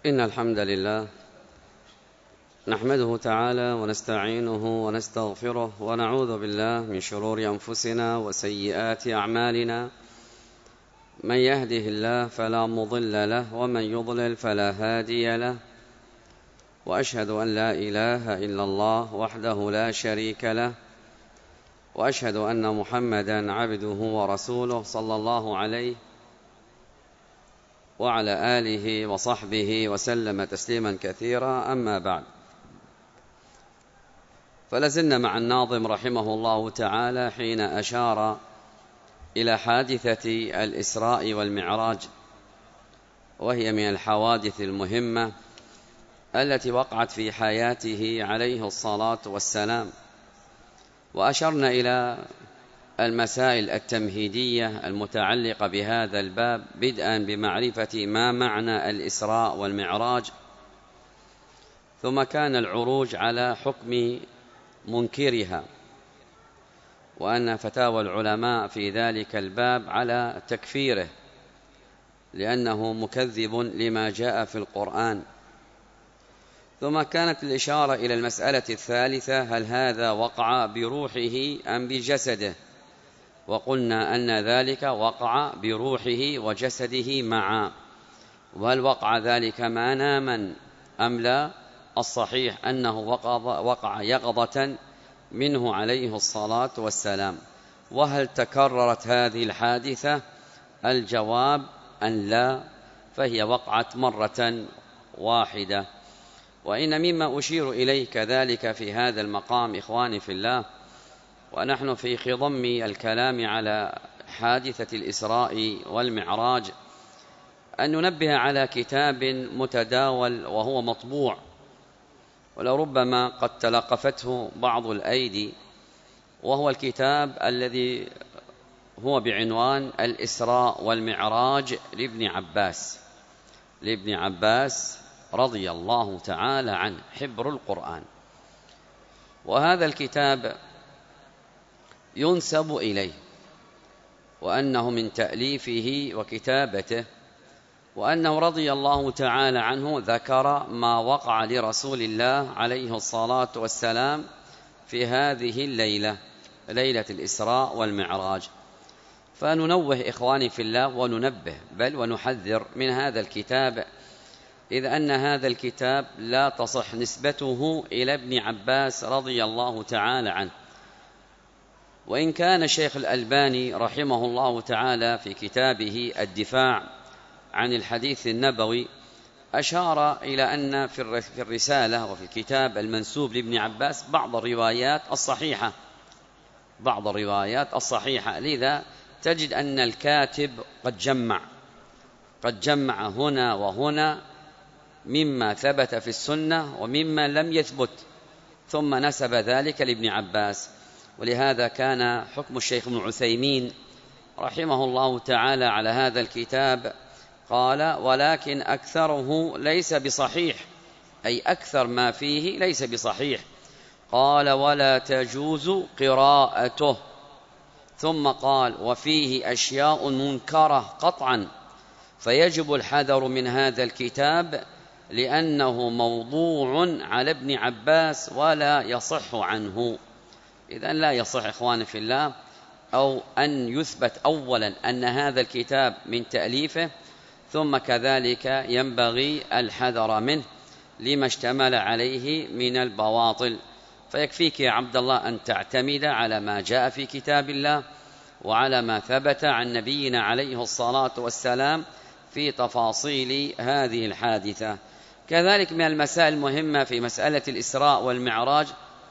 إن الحمد لله نحمده تعالى ونستعينه ونستغفره ونعوذ بالله من شرور أنفسنا وسيئات أعمالنا. من يهده الله فلا مضل له ومن يضلل فلا هادي له، وأشهد أن لا إله إلا الله وحده لا شريك له، وأشهد أن محمدا عبده ورسوله صلى الله عليه وعلى آله وصحبه وسلم تسليما كثيرا. أما بعد، فلازلنا مع الناظم رحمه الله تعالى حين أشار إلى حادثة الإسراء والمعراج، وهي من الحوادث المهمة التي وقعت في حياته عليه الصلاة والسلام. وأشرنا إلى المسائل التمهيدية المتعلقة بهذا الباب، بدءا بمعرفة ما معنى الإسراء والمعراج، ثم كان العروج على حكم منكرها، وأن فتاوى العلماء في ذلك الباب على تكفيره لأنه مكذب لما جاء في القرآن. ثم كانت الإشارة إلى المسألة الثالثة: هل هذا وقع بروحه أم بجسده؟ وقلنا أن ذلك وقع بروحه وجسده معا. وهل وقع ذلك مناما أم لا؟ الصحيح أنه وقع يقظة منه عليه الصلاة والسلام. وهل تكررت هذه الحادثة؟ الجواب أن لا، فهي وقعت مرة واحدة. وإن مما أشير إليه كذلك في هذا المقام إخواني في الله، ونحن في خضم الكلام على حادثة الإسراء والمعراج، أن ننبه على كتاب متداول وهو مطبوع، ولربما قد تلقفته بعض الأيدي، وهو الكتاب الذي هو بعنوان الإسراء والمعراج لابن عباس رضي الله تعالى عنه، حبر القرآن. وهذا الكتاب ينسب إليه، وأنه من تأليفه وكتابته، وأنه رضي الله تعالى عنه ذكر ما وقع لرسول الله عليه الصلاة والسلام في هذه الليلة، ليلة الإسراء والمعراج. فننوه إخواني في الله وننبه بل ونحذر من هذا الكتاب، إذ أن هذا الكتاب لا تصح نسبته إلى ابن عباس رضي الله تعالى عنه. وإن كان الشيخ الألباني رحمه الله تعالى في كتابه الدفاع عن الحديث النبوي أشار إلى أن في الرسالة وفي الكتاب المنسوب لابن عباس بعض الروايات الصحيحة، لذا تجد أن الكاتب قد جمع هنا وهنا مما ثبت في السنة ومما لم يثبت، ثم نسب ذلك لابن عباس. ولهذا كان حكم الشيخ ابن عثيمين رحمه الله تعالى على هذا الكتاب قال: ولكن أكثره ليس بصحيح، أي أكثر ما فيه ليس بصحيح. قال: ولا تجوز قراءته. ثم قال: وفيه أشياء منكرة قطعا، فيجب الحذر من هذا الكتاب لأنه موضوع على ابن عباس ولا يصح عنه. إذن لا يصح إخواني في الله، أو أن يثبت أولا أن هذا الكتاب من تأليفه، ثم كذلك ينبغي الحذر منه لما اشتمل عليه من البواطل. فيكفيك يا عبد الله أن تعتمد على ما جاء في كتاب الله وعلى ما ثبت عن نبينا عليه الصلاة والسلام في تفاصيل هذه الحادثة. كذلك من المسائل المهمة في مسألة الإسراء والمعراج: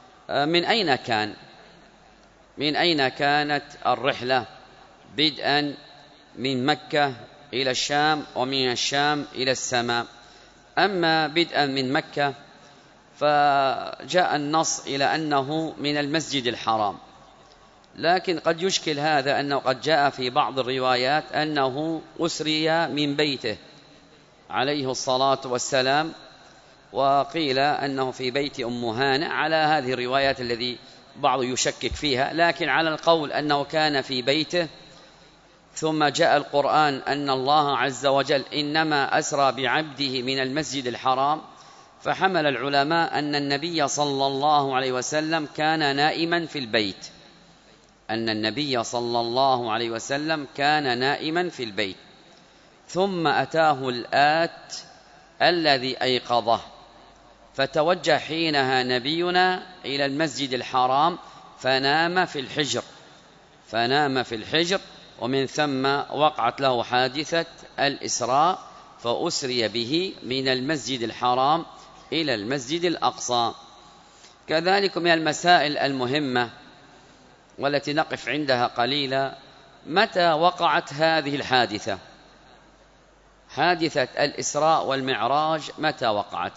من أين كانت الرحلة، بدءا من مكة إلى الشام ومن الشام إلى السماء. أما بدءا من مكة فجاء النص إلى أنه من المسجد الحرام، لكن قد يشكل هذا أنه قد جاء في بعض الروايات أنه أسري من بيته عليه الصلاة والسلام، وقيل أنه في بيت أم هانئ، على هذه الروايات الذي بعض يشكك فيها، لكن على القول أنه كان في بيته ثم جاء القرآن أن الله عز وجل إنما أسرى بعبده من المسجد الحرام، فحمل العلماء أن النبي صلى الله عليه وسلم كان نائما في البيت، أن النبي صلى الله عليه وسلم كان نائما في البيت، ثم أتاه الآت الذي أيقظه، فتوجه حينها نبينا إلى المسجد الحرام فنام في الحجر، ومن ثم وقعت له حادثة الإسراء، فأسري به من المسجد الحرام إلى المسجد الأقصى. كذلك من المسائل المهمة والتي نقف عندها قليلا، متى وقعت هذه الحادثة؟ حادثة الإسراء والمعراج متى وقعت؟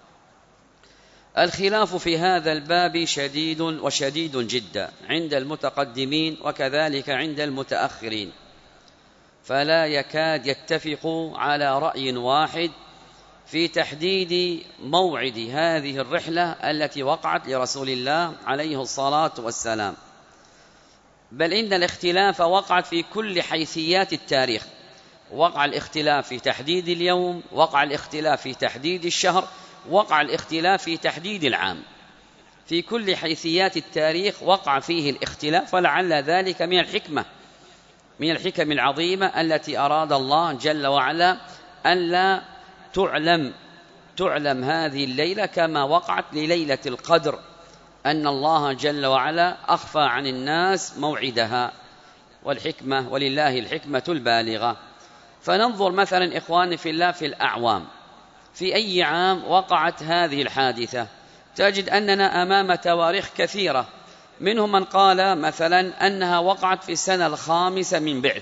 الخلاف في هذا الباب شديد جدا عند المتقدمين وكذلك عند المتأخرين، فلا يكاد يتفقوا على رأي واحد في تحديد موعد هذه الرحلة التي وقعت لرسول الله عليه الصلاة والسلام، بل إن الاختلاف وقعت في كل حيثيات التاريخ. وقع الاختلاف في تحديد اليوم، وقع الاختلاف في تحديد الشهر، وقع الاختلاف في تحديد العام. في كل حيثيات التاريخ وقع فيه الاختلاف، ولعل ذلك من الحكم العظيمة التي أراد الله جل وعلا أن لا تعلم هذه الليلة كما وقعت لليلة القدر، أن الله جل وعلا أخفى عن الناس موعدها، والحكمة ولله الحكمة البالغة. فننظر مثلا إخواني في الله في الأعوام، في أي عام وقعت هذه الحادثة؟ تجد أننا أمام تواريخ كثيرة، منهم من قال مثلا أنها وقعت في السنة الخامسة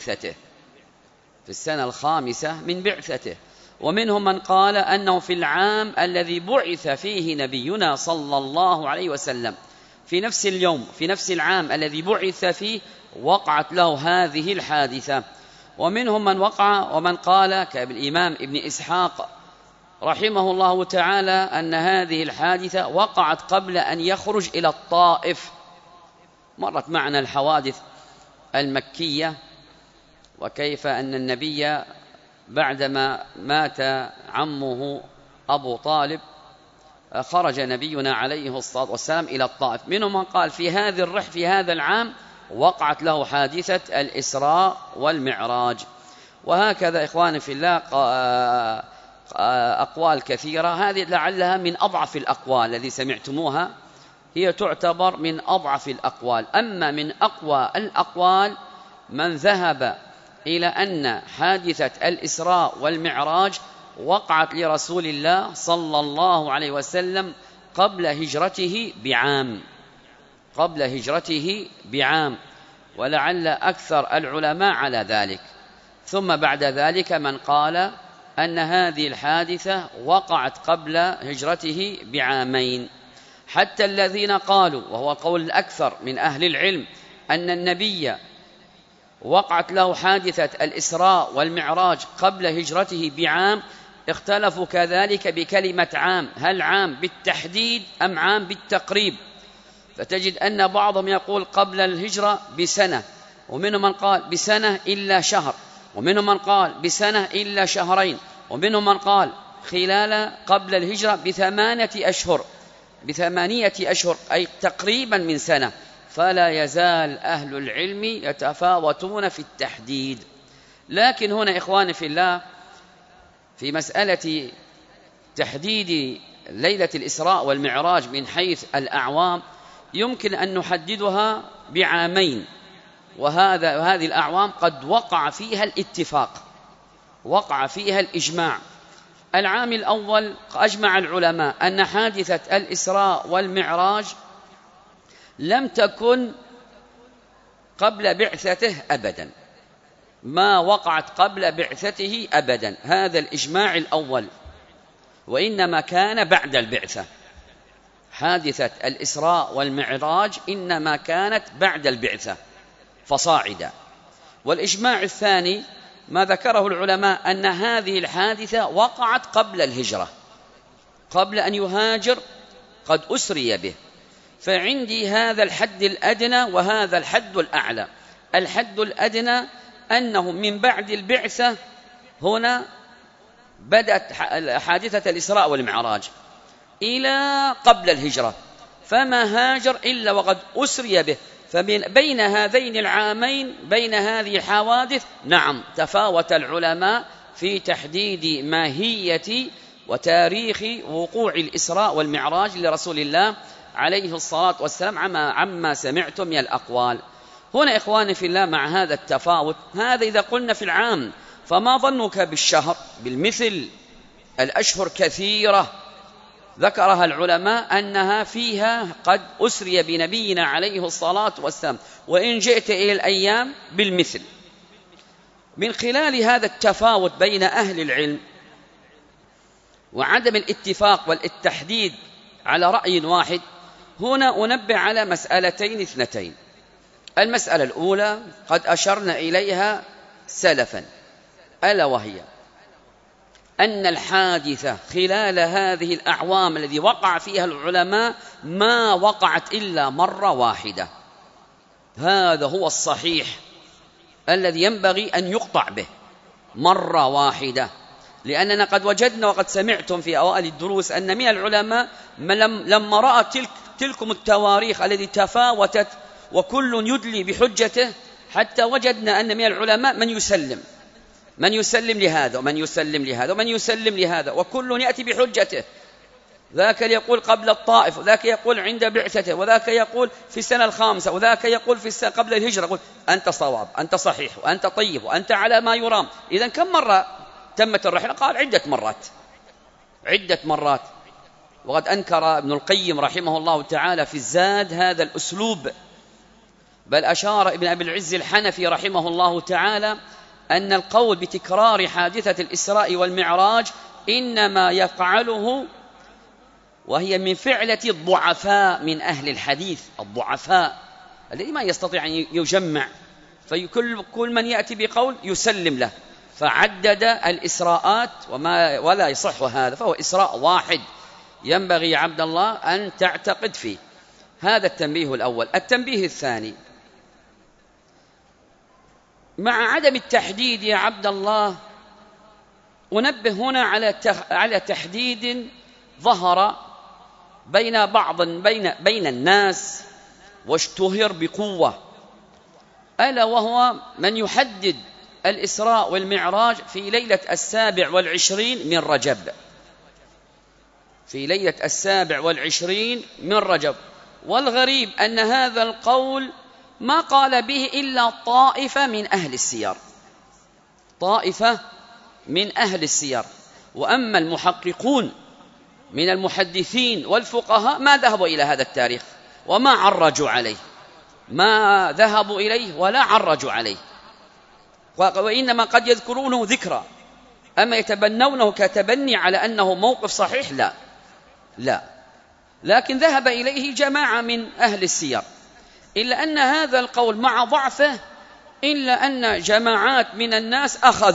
من بعثته، ومنهم من قال أنه في العام الذي بعث فيه نبينا صلى الله عليه وسلم، في نفس اليوم في نفس العام الذي بعث فيه وقعت له هذه الحادثة. ومنهم من قال كالإمام ابن إسحاق رحمه الله تعالى أن هذه الحادثة وقعت قبل أن يخرج إلى الطائف. مرت معنا الحوادث المكية، وكيف أن النبي بعدما مات عمه أبو طالب خرج نبينا عليه الصلاة والسلام إلى الطائف. منهم من قال في هذا العام وقعت له حادثة الإسراء والمعراج. وهكذا إخواني في الله أقوال كثيرة، هذه لعلها من أضعف الأقوال الذي سمعتموها، هي تعتبر من أضعف الأقوال. أما من أقوى الأقوال من ذهب إلى أن حادثة الإسراء والمعراج وقعت لرسول الله صلى الله عليه وسلم قبل هجرته بعام، ولعل أكثر العلماء على ذلك. ثم بعد ذلك من قال أن هذه الحادثة وقعت قبل هجرته بعامين، حتى الذين قالوا، وهو قول الأكثر من أهل العلم، أن النبي وقعت له حادثة الإسراء والمعراج قبل هجرته بعام، اختلفوا كذلك بكلمة عام، هل عام بالتحديد أم عام بالتقريب؟ فتجد أن بعضهم يقول قبل الهجرة بسنة، ومنهم من قال بسنة إلا شهر، ومنهم من قال بسنة إلا شهرين، ومنهم من قال قبل الهجرة ب8 أشهر، أي تقريبا من سنة. فلا يزال أهل العلم يتفاوتون في التحديد. لكن هنا إخواني في الله، في مسألة تحديد ليلة الإسراء والمعراج من حيث الأعوام يمكن أن نحددها بعامين، وهذه الأعوام قد وقع فيها الاتفاق، وقع فيها الإجماع. العام الأول أجمع العلماء أن حادثة الإسراء والمعراج لم تكن قبل بعثته أبدا، ما وقعت قبل بعثته أبدا، هذا الإجماع الأول، وإنما كان بعد البعثة. حادثة الإسراء والمعراج إنما كانت بعد البعثة فصاعدا. والإجماع الثاني ما ذكره العلماء أن هذه الحادثة وقعت قبل الهجرة، قبل أن يهاجر قد أسري به. فعندي هذا الحد الأدنى وهذا الحد الأعلى. الحد الأدنى أنه من بعد البعثة هنا بدأت حادثة الإسراء والمعراج إلى قبل الهجرة، فما هاجر إلا وقد أسري به. فبين هذين العامين، بين هذه الحوادث، نعم تفاوت العلماء في تحديد ماهية وتاريخ وقوع الإسراء والمعراج لرسول الله عليه الصلاة والسلام عما سمعتم من الأقوال. هنا إخواني في الله، مع هذا التفاوت، هذا إذا قلنا في العام، فما ظنك بالشهر؟ بالمثل الأشهر كثيرة ذكرها العلماء أنها فيها قد أسري بنبينا عليه الصلاة والسلام، وإن جئت إلى الأيام بالمثل. من خلال هذا التفاوت بين أهل العلم وعدم الاتفاق والتحديد على رأي واحد، هنا أنبه على مسألتين اثنتين. المسألة الأولى قد أشرنا إليها سلفا، ألا وهي أن الحادثة خلال هذه الأعوام الذي وقع فيها العلماء ما وقعت إلا مرة واحدة. هذا هو الصحيح الذي ينبغي أن يقطع به، مرة واحدة. لأننا قد وجدنا وقد سمعتم في أوائل الدروس أن من العلماء لما رأى تلكم التواريخ التي تفاوتت وكل يدلي بحجته، حتى وجدنا أن من العلماء من يسلم لهذا ومن يسلم لهذا ومن يسلم لهذا، وكل يأتي بحجته. ذاك يقول قبل الطائف، وذاك يقول عند بعثته، وذاك يقول في السنة الخامسة، وذاك يقول في السنة قبل الهجرة. يقول أنت صواب، أنت صحيح، وأنت طيب، وأنت على ما يرام. إذن كم مرة تمت الرحلة؟ قال عدة مرات. وقد أنكر ابن القيم رحمه الله تعالى في الزاد هذا الأسلوب، بل أشار ابن أبي العز الحنفي رحمه الله تعالى أن القول بتكرار حادثة الإسراء والمعراج إنما يفعله وهي من فعلة الضعفاء من أهل الحديث، الضعفاء الذي ما يستطيع أن يجمع، فكل من يأتي بقول يسلم له، فعدد الإسراءات ولا يصح هذا، فهو إسراء واحد ينبغي عبد الله أن تعتقد فيه. هذا التنبيه الأول. التنبيه الثاني، مع عدم التحديد يا عبد الله، أنبه هنا على تحديد ظهر بين الناس واشتهر بقوة، ألا وهو من يحدد الإسراء والمعراج في ليلة 27 من رجب، في ليلة 27 من رجب. والغريب أن هذا القول ما قال به إلا طائفة من أهل السير، طائفة من أهل السير. وأما المحققون من المحدثين والفقهاء ما ذهبوا إلى هذا التاريخ وما عرجوا عليه، ما ذهبوا إليه ولا عرجوا عليه، وإنما قد يذكرونه ذكرى، أما يتبنونه كتبني على أنه موقف صحيح لا. لكن ذهب إليه جماعة من أهل السير، إلا أن هذا القول مع ضعفه إلا أن جماعات من الناس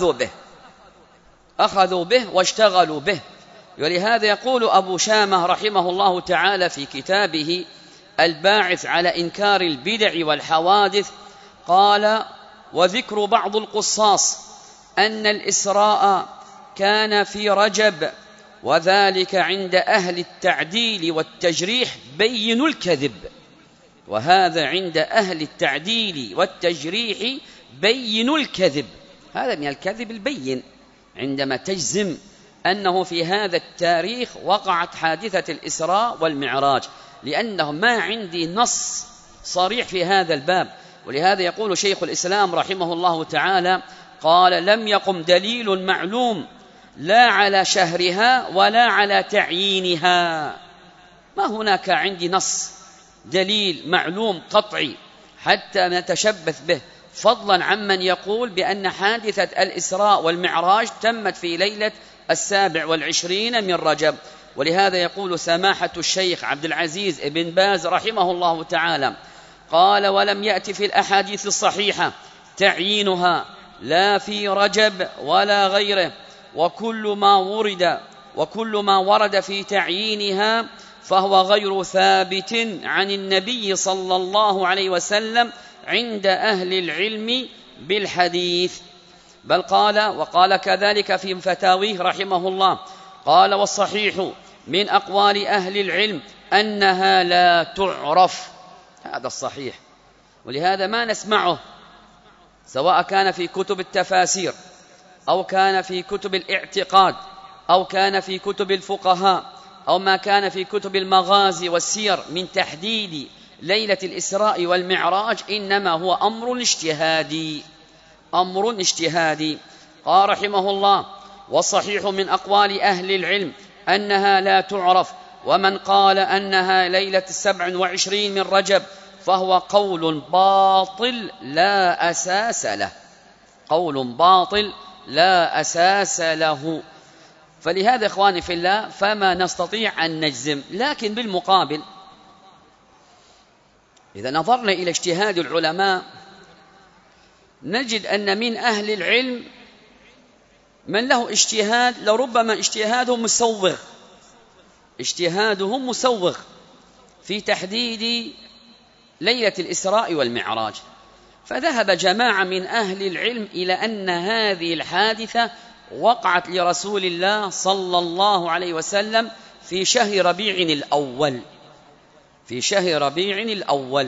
أخذوا به واشتغلوا به. ولهذا يقول أبو شامة رحمه الله تعالى في كتابه الباعث على إنكار البدع والحوادث، قال: وذكر بعض القصاص أن الإسراء كان في رجب، وذلك عند أهل التعديل والتجريح بين الكذب. وهذا عند أهل التعديل والتجريح بين الكذب، هذا من الكذب البين، عندما تجزم أنه في هذا التاريخ وقعت حادثة الإسراء والمعراج، لأنه ما عندي نص صريح في هذا الباب. ولهذا يقول شيخ الإسلام رحمه الله تعالى: قال: لم يقم دليل معلوم لا على شهرها ولا على تعيينها. ما هناك عندي نص دليل معلوم قطعي حتى نتشبث به، فضلا عمن يقول بأن حادثة الإسراء والمعراج تمت في ليلة 27 من رجب. ولهذا يقول سماحة الشيخ عبد العزيز بن باز رحمه الله تعالى، قال: ولم يأتي في الأحاديث الصحيحة تعيينها لا في رجب ولا غيره، وكل ما ورد في تعيينها فهو غير ثابت عن النبي صلى الله عليه وسلم عند أهل العلم بالحديث، بل وقال كذلك في فتاويه رحمه الله، قال: والصحيح من أقوال أهل العلم أنها لا تعرف. هذا الصحيح، ولهذا ما نسمعه سواء كان في كتب التفاسير أو كان في كتب الاعتقاد أو كان في كتب الفقهاء أو ما كان في كتب المغازي والسير من تحديد ليلة الإسراء والمعراج، إنما هو أمر اجتهادي. قال رحمه الله: والصحيح من أقوال أهل العلم أنها لا تعرف، ومن قال أنها ليلة 27 من رجب فهو قول باطل لا أساس له. فلهذا إخواني في الله فما نستطيع أن نجزم، لكن بالمقابل إذا نظرنا إلى اجتهاد العلماء نجد أن من أهل العلم من له اجتهاد لربما اجتهاده مسوغ في تحديد ليلة الإسراء والمعراج. فذهب جماعة من أهل العلم إلى أن هذه الحادثة وقعت لرسول الله صلى الله عليه وسلم في شهر ربيع الأول،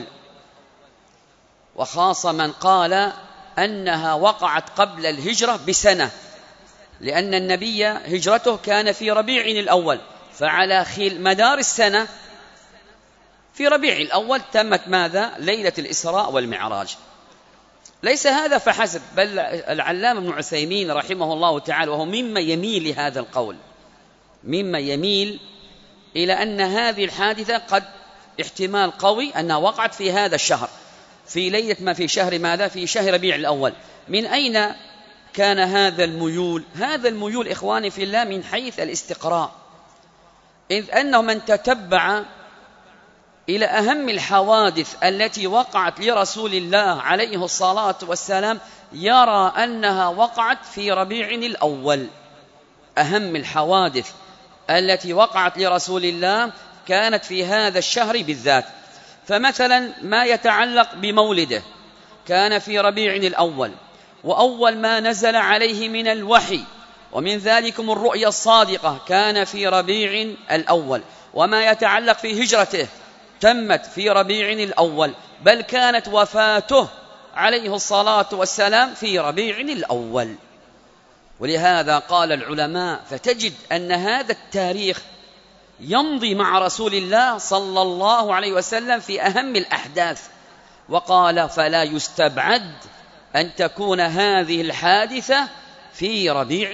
وخاص من قال أنها وقعت قبل الهجرة بسنة، لأن النبي هجرته كان في ربيع الأول، فعلى مدار السنة في ربيع الأول تمت ماذا؟ ليلة الإسراء والمعراج. ليس هذا فحسب، بل العلامة ابن عثيمين رحمه الله تعالى وهو مما يميل لهذا القول، مما يميل إلى أن هذه الحادثة قد احتمال قوي أنها وقعت في هذا الشهر، في ليلة ما في شهر ماذا؟ في شهر ربيع الأول. من أين كان هذا الميول؟ هذا الميول إخواني في الله من حيث الاستقراء، إذ أنه من تتبع إلى أهم الحوادث التي وقعت لرسول الله عليه الصلاة والسلام يرى أنها وقعت في ربيع الأول. أهم الحوادث التي وقعت لرسول الله كانت في هذا الشهر بالذات. فمثلا ما يتعلق بمولده كان في ربيع الأول، وأول ما نزل عليه من الوحي ومن ذلكم الرؤيا الصادقة كان في ربيع الأول، وما يتعلق في هجرته تمت في ربيع الأول، بل كانت وفاته عليه الصلاة والسلام في ربيع الأول. ولهذا قال العلماء، فتجد أن هذا التاريخ يمضي مع رسول الله صلى الله عليه وسلم في أهم الأحداث، وقال: فلا يستبعد أن تكون هذه الحادثة في ربيع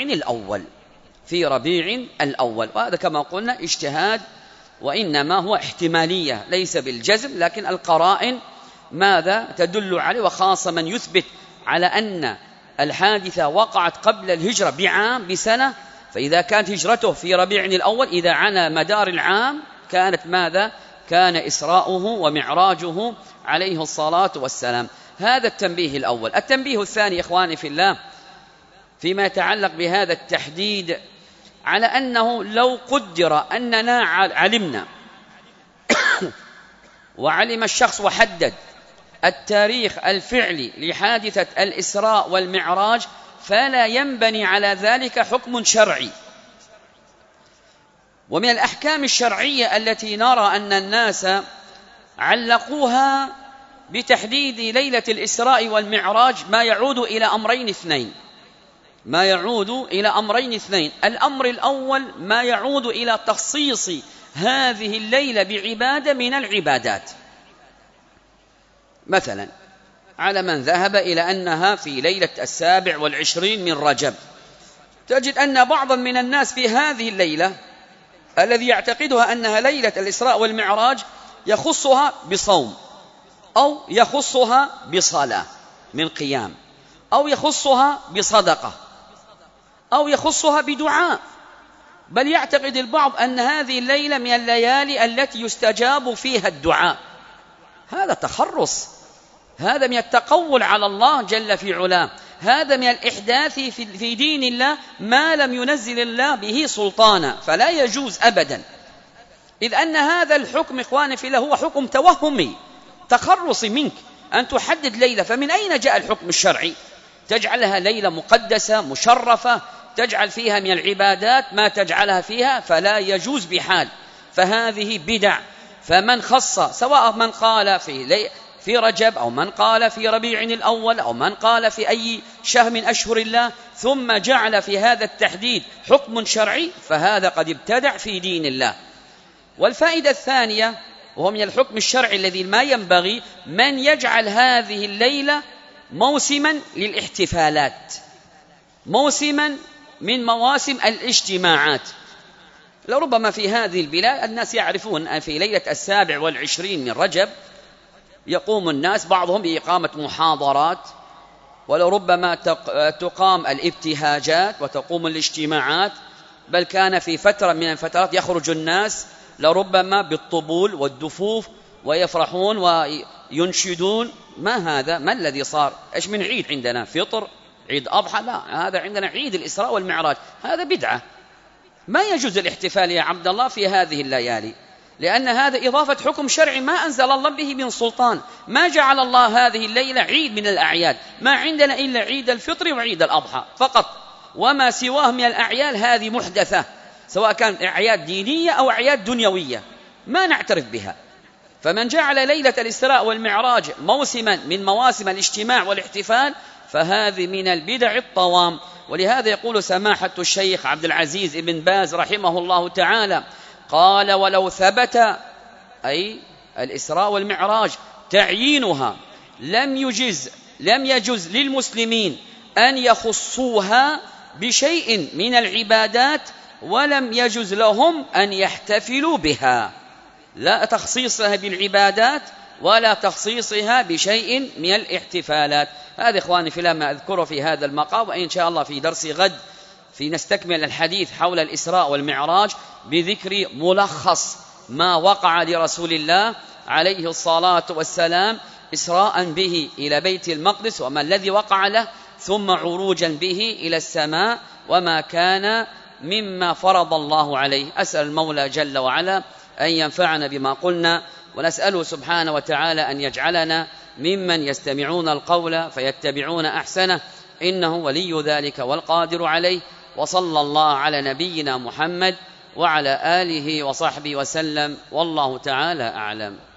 الأول. وهذا كما قلنا اجتهاد، وإنما هو احتمالية ليس بالجزم، لكن القرائن ماذا تدل عليه، وخاصة من يثبت على أن الحادثة وقعت قبل الهجرة بسنة، فإذا كانت هجرته في ربيع الأول إذا على مدار العام كانت ماذا؟ كان إسراؤه ومعراجه عليه الصلاة والسلام. هذا التنبيه الأول. التنبيه الثاني إخواني في الله فيما يتعلق بهذا التحديد، على أنه لو قدر أننا علمنا وعلم الشخص وحدد التاريخ الفعلي لحادثة الإسراء والمعراج، فلا ينبني على ذلك حكم شرعي. ومن الأحكام الشرعية التي نرى أن الناس علقوها بتحديد ليلة الإسراء والمعراج ما يعود إلى أمرين اثنين. الأمر الأول ما يعود إلى تخصيص هذه الليلة بعبادة من العبادات، مثلا على من ذهب إلى أنها في ليلة 27 من رجب، تجد أن بعضا من الناس في هذه الليلة الذي يعتقدها أنها ليلة الإسراء والمعراج يخصها بصوم، أو يخصها بصلاة من قيام، أو يخصها بصدقة، أو يخصها بدعاء، بل يعتقد البعض أن هذه الليلة من الليالي التي يستجاب فيها الدعاء. هذا تخرص، هذا من التقول على الله جل في علاه، هذا من الإحداث في دين الله ما لم ينزل الله به سلطانا، فلا يجوز أبدا. إذ أن هذا الحكم إخواني في الله هو حكم توهمي تخرصي منك، أن تحدد ليلة. فمن أين جاء الحكم الشرعي؟ تجعلها ليلة مقدسة مشرفة، تجعل فيها من العبادات ما تجعلها فيها، فلا يجوز بحال، فهذه بدع. فمن خص، سواء من قال في رجب أو من قال في ربيع الأول أو من قال في أي شهر من أشهر الله، ثم جعل في هذا التحديد حكم شرعي، فهذا قد ابتدع في دين الله. والفائدة الثانية، وهو من الحكم الشرعي الذي ما ينبغي، من يجعل هذه الليلة موسما للاحتفالات، موسما من مواسم الاجتماعات. لربما في هذه البلاد الناس يعرفون أن في ليلة 27 من رجب يقوم الناس بعضهم بإقامة محاضرات، ولربما تقام الابتهاجات وتقوم الاجتماعات، بل كان في فترة من الفترات يخرج الناس لربما بالطبول والدفوف ويفرحون وينشدون. ما هذا؟ ما الذي صار؟ إيش من عيد عندنا؟ فطر، عيد أضحى؟ لا، هذا عندنا عيد الإسراء والمعراج. هذا بدعة، ما يجوز الاحتفال يا عبد الله في هذه الليالي، لأن هذا إضافة حكم شرعي ما أنزل الله به من سلطان. ما جعل الله هذه الليلة عيد من الأعياد، ما عندنا إلا عيد الفطر وعيد الأضحى فقط، وما سواه من الأعياد هذه محدثة، سواء كانت أعياد دينية أو أعياد دنيوية ما نعترف بها. فمن جعل ليلة الإسراء والمعراج موسما من مواسم الاجتماع والاحتفال، فهذه من البدع الطوام. ولهذا يقول سماحة الشيخ عبد العزيز بن باز رحمه الله تعالى، قال: ولو ثبت، أي الإسراء والمعراج تعيينها، لم يجز للمسلمين أن يخصوها بشيء من العبادات، ولم يجز لهم أن يحتفلوا بها، لا تخصيصها بالعبادات ولا تخصيصها بشيء من الاحتفالات. هذا إخواني في الله ما أذكره في هذا المقام، وإن شاء الله في درس غد نستكمل الحديث حول الإسراء والمعراج بذكر ملخص ما وقع لرسول الله عليه الصلاة والسلام إسراء به إلى بيت المقدس وما الذي وقع له، ثم عروجا به إلى السماء وما كان مما فرض الله عليه. أسأل المولى جل وعلا أن ينفعنا بما قلنا، ونسأله سبحانه وتعالى أن يجعلنا ممن يستمعون القول فيتبعون أحسنه، إنه ولي ذلك والقادر عليه. وصلى الله على نبينا محمد وعلى آله وصحبه وسلم، والله تعالى أعلم.